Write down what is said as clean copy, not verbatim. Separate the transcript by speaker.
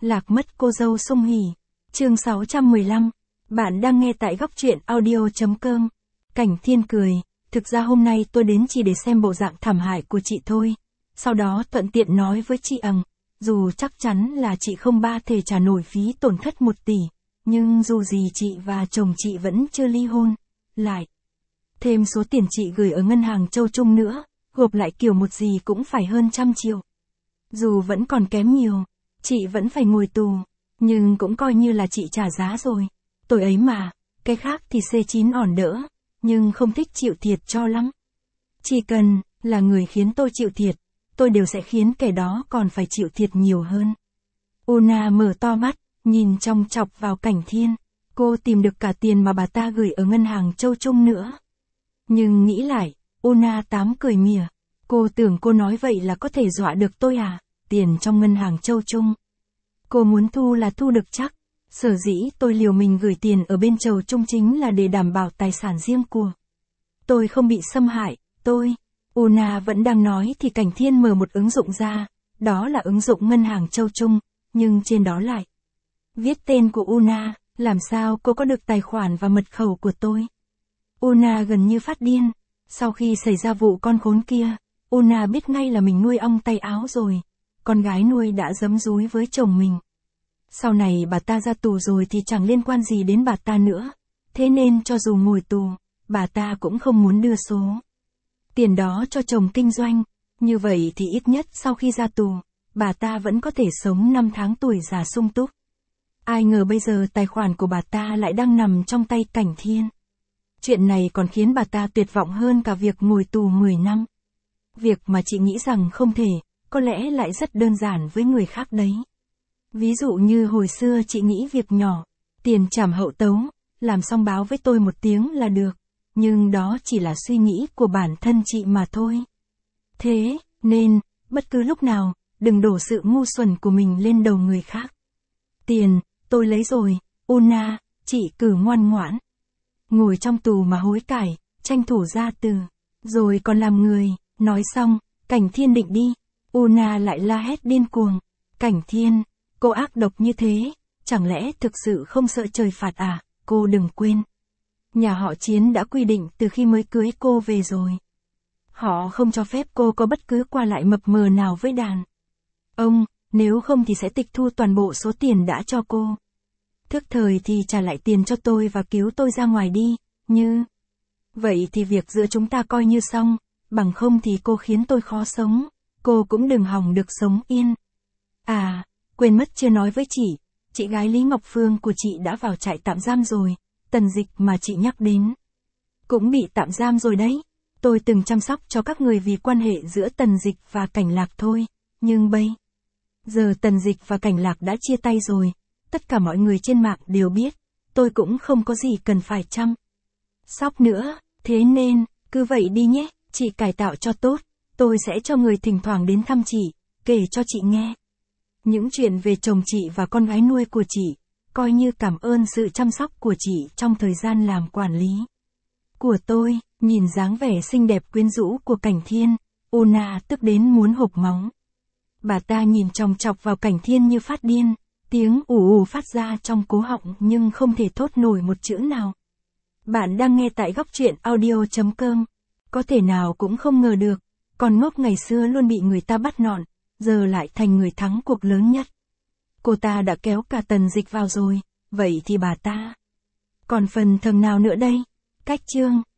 Speaker 1: Lạc mất cô dâu Sung Hỉ. Chương 615. Bạn đang nghe tại góc truyện audio.com. Cảnh Thiên cười, thực ra hôm nay tôi đến chỉ để xem bộ dạng thảm hại của chị thôi. Sau đó thuận tiện nói với chị dù chắc chắn là chị không thể trả nổi phí tổn thất 1 tỷ, nhưng dù gì chị và chồng chị vẫn chưa ly hôn. Lại thêm số tiền chị gửi ở ngân hàng Châu Trung nữa, gộp lại kiểu một gì cũng phải hơn 100 triệu. Dù vẫn còn kém nhiều, chị vẫn phải ngồi tù, nhưng cũng coi như là chị trả giá rồi. Tôi ấy mà, cái khác thì C9 ỏn đỡ, nhưng không thích chịu thiệt cho lắm. Chỉ cần là người khiến tôi chịu thiệt, tôi đều sẽ khiến kẻ đó còn phải chịu thiệt nhiều hơn. Una mở to mắt, nhìn chòng chọc vào Cảnh Thiên. Cô tìm được cả tiền mà bà ta gửi ở ngân hàng Châu Trung nữa. Nhưng nghĩ lại, Una cười mỉa. Cô tưởng cô nói vậy là có thể dọa được tôi à? Tiền trong ngân hàng Châu Trung. Cô muốn thu là thu được chắc. Sở dĩ tôi liều mình gửi tiền ở bên Châu Trung chính là để đảm bảo tài sản riêng của tôi không bị xâm hại. Una vẫn đang nói thì Cảnh Thiên mở một ứng dụng ra. Đó là ứng dụng ngân hàng Châu Trung, nhưng trên đó lại viết tên của Una. Làm sao cô có được tài khoản và mật khẩu của tôi? Una gần như phát điên. Sau khi xảy ra vụ con khốn kia, Una biết ngay là mình nuôi ong tay áo rồi. Con gái nuôi đã giấm dúi với chồng mình. Sau này bà ta ra tù rồi thì chẳng liên quan gì đến bà ta nữa. Thế nên cho dù ngồi tù, bà ta cũng không muốn đưa số tiền đó cho chồng kinh doanh. Như vậy thì ít nhất sau khi ra tù, bà ta vẫn có thể sống 5 tháng tuổi già sung túc. Ai ngờ bây giờ tài khoản của bà ta lại đang nằm trong tay Cảnh Thiên. Chuyện này còn khiến bà ta tuyệt vọng hơn cả việc ngồi tù 10 năm. Việc mà chị nghĩ rằng không thể, có lẽ lại rất đơn giản với người khác đấy. Ví dụ như hồi xưa chị nghĩ việc nhỏ, tiền trảm hậu tấu, làm xong báo với tôi 1 tiếng là được. Nhưng đó chỉ là suy nghĩ của bản thân chị mà thôi. Thế nên, bất cứ lúc nào, đừng đổ sự ngu xuẩn của mình lên đầu người khác. Tiền, tôi lấy rồi, Una, chị cứ ngoan ngoãn. Ngồi trong tù mà hối cải, tranh thủ ra từ, rồi còn làm người. Nói xong, Cảnh Thiên định đi. Una lại la hét điên cuồng. Cảnh Thiên, cô ác độc như thế, chẳng lẽ thực sự không sợ trời phạt à? Cô đừng quên. Nhà họ Chiến đã quy định từ khi mới cưới cô về rồi. Họ không cho phép cô có bất cứ qua lại mập mờ nào với đàn ông, nếu không thì sẽ tịch thu toàn bộ số tiền đã cho cô. Thức thời thì trả lại tiền cho tôi và cứu tôi ra ngoài đi, như vậy thì việc giữa chúng ta coi như xong, bằng không thì cô khiến tôi khó sống, cô cũng đừng hòng được sống yên. À, quên mất chưa nói với chị gái Lý Ngọc Phương của chị đã vào trại tạm giam rồi, Tần Dịch mà chị nhắc đến cũng bị tạm giam rồi đấy. Tôi từng chăm sóc cho các người vì quan hệ giữa Tần Dịch và Cảnh Lạc thôi, nhưng bây giờ Tần Dịch và Cảnh Lạc đã chia tay rồi, tất cả mọi người trên mạng đều biết, tôi cũng không có gì cần phải chăm sóc nữa, thế nên, cứ vậy đi nhé, chị cải tạo cho tốt, tôi sẽ cho người thỉnh thoảng đến thăm chị, kể cho chị nghe những chuyện về chồng chị và con gái nuôi của chị, coi như cảm ơn sự chăm sóc của chị trong thời gian làm quản lý của tôi. Nhìn dáng vẻ xinh đẹp quyến rũ của Cảnh Thiên, Una tức đến muốn hộc máu. Bà ta nhìn chòng chọc vào Cảnh Thiên như phát điên, tiếng ù phát ra trong cổ họng nhưng không thể thốt nổi một chữ nào. Bạn đang nghe tại góc truyện audio.com. Có thể nào cũng không ngờ được, con ngốc ngày xưa luôn bị người ta bắt nọn, giờ lại thành người thắng cuộc lớn nhất. Cô ta đã kéo cả Tần Dịch vào rồi, vậy thì bà ta còn phần thằng nào nữa đây? Cách chương